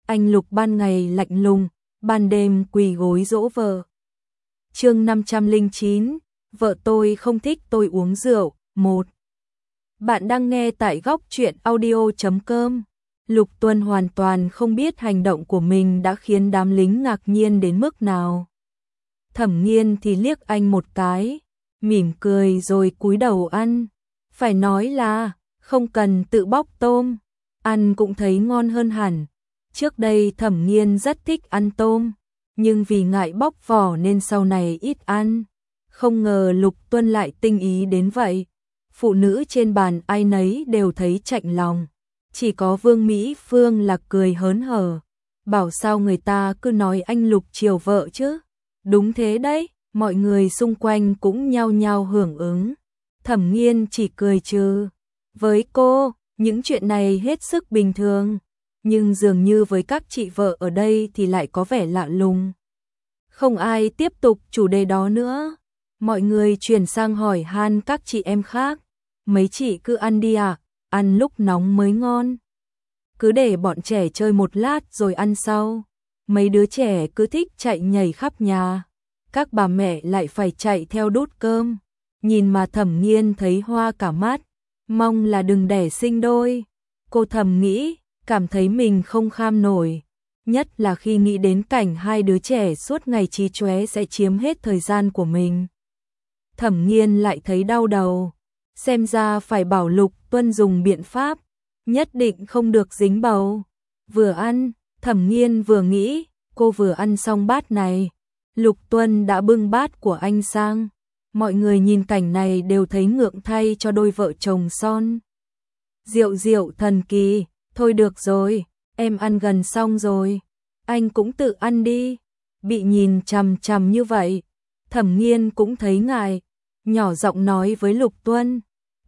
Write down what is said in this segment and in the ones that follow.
anh Lục ban ngày lạnh lùng, ban đêm quỳ gối dỗ vợ. Chương 509, vợ tôi không thích tôi uống rượu. 1. Bạn đang nghe tại góc truyện audio.com. Lục Tuân hoàn toàn không biết hành động của mình đã khiến đám lính ngạc nhiên đến mức nào. Thẩm Nghiên thì liếc anh một cái, mỉm cười rồi cúi đầu ăn. Phải nói là không cần tự bóc tôm, ăn cũng thấy ngon hơn hẳn. Trước đây Thẩm Nghiên rất thích ăn tôm, nhưng vì ngại bóc vỏ nên sau này ít ăn. Không ngờ Lục Tuân lại tinh ý đến vậy. Phụ nữ trên bàn ai nấy đều thấy chạnh lòng. Chỉ có Vương Mỹ Phương là cười hớn hở. Bảo sao người ta cứ nói anh Lục chiều vợ chứ. Đúng thế đấy, mọi người xung quanh cũng nhao nhao hưởng ứng. Thẩm Nghiên chỉ cười trừ. Với cô, những chuyện này hết sức bình thường. Nhưng dường như với các chị vợ ở đây thì lại có vẻ lạ lùng. Không ai tiếp tục chủ đề đó nữa. Mọi người chuyển sang hỏi han các chị em khác. Mấy chị cứ ăn đi à, ăn lúc nóng mới ngon. Cứ để bọn trẻ chơi một lát rồi ăn sau. Mấy đứa trẻ cứ thích chạy nhảy khắp nhà. Các bà mẹ lại phải chạy theo đút cơm. Nhìn mà Thẩm Nghiên thấy hoa cả mắt. Mong là đừng đẻ sinh đôi. Cô thầm nghĩ, cảm thấy mình không kham nổi. Nhất là khi nghĩ đến cảnh hai đứa trẻ suốt ngày trí chóe sẽ chiếm hết thời gian của mình. Thẩm Nghiên lại thấy đau đầu. Xem ra phải bảo Lục Tuân dùng biện pháp, nhất định không được dính bầu. Vừa ăn, Thẩm Nghiên vừa nghĩ, cô vừa ăn xong bát này. Lục Tuân đã bưng bát của anh sang. Mọi người nhìn cảnh này đều thấy ngượng thay cho đôi vợ chồng son. Rượu rượu thần kỳ, thôi được rồi, em ăn gần xong rồi. Anh cũng tự ăn đi. Bị nhìn chằm chằm như vậy, Thẩm Nghiên cũng thấy ngại. Nhỏ giọng nói với Lục Tuân.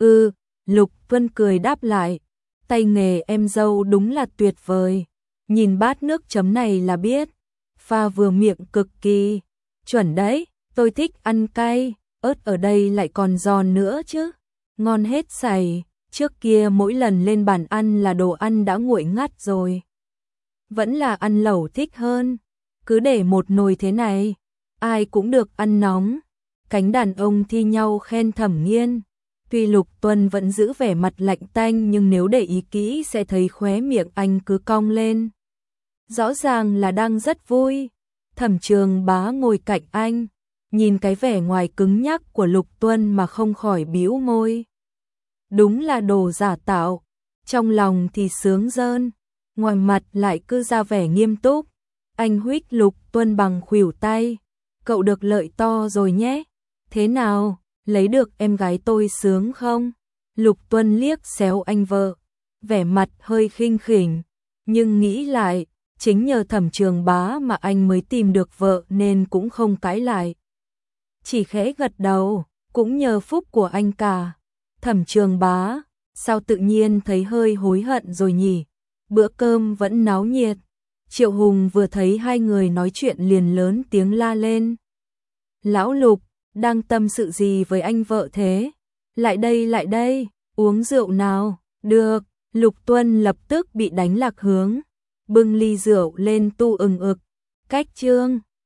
Lục Tuân cười đáp lại. Tay nghề em dâu đúng là tuyệt vời. Nhìn bát nước chấm này là biết. Pha vừa miệng cực kỳ. Chuẩn đấy, tôi thích ăn cay. Ớt ở đây lại còn giòn nữa chứ. Ngon hết sảy. Trước kia mỗi lần lên bàn ăn là đồ ăn đã nguội ngắt rồi. Vẫn là ăn lẩu thích hơn. Cứ để một nồi thế này, ai cũng được ăn nóng. Cánh đàn ông thi nhau khen Thẩm Nghiên. Tuy Lục Tuân vẫn giữ vẻ mặt lạnh tanh nhưng nếu để ý kỹ sẽ thấy khóe miệng anh cứ cong lên. Rõ ràng là đang rất vui. Thẩm Trường Bá ngồi cạnh anh, nhìn cái vẻ ngoài cứng nhắc của Lục Tuân mà không khỏi bĩu môi. Đúng là đồ giả tạo, trong lòng thì sướng rơn, ngoài mặt lại cứ ra vẻ nghiêm túc. Anh huých Lục Tuân bằng khuỷu tay. Cậu được lợi to rồi nhé. Thế nào, lấy được em gái tôi sướng không? Lục Tuân liếc xéo anh vợ, vẻ mặt hơi khinh khỉnh, nhưng nghĩ lại, chính nhờ Thẩm Trường Bá mà anh mới tìm được vợ nên cũng không cãi lại. Chỉ khẽ gật đầu, cũng nhờ phúc của anh cả. Thẩm Trường Bá, sao tự nhiên thấy hơi hối hận rồi nhỉ? Bữa cơm vẫn náo nhiệt. Triệu Hùng vừa thấy hai người nói chuyện liền lớn tiếng la lên. Lão Lục, đang tâm sự gì với anh vợ thế? Lại đây, uống rượu nào? Được, Lục Tuân lập tức bị đánh lạc hướng. Bưng ly rượu lên tu ừng ực. Cách chương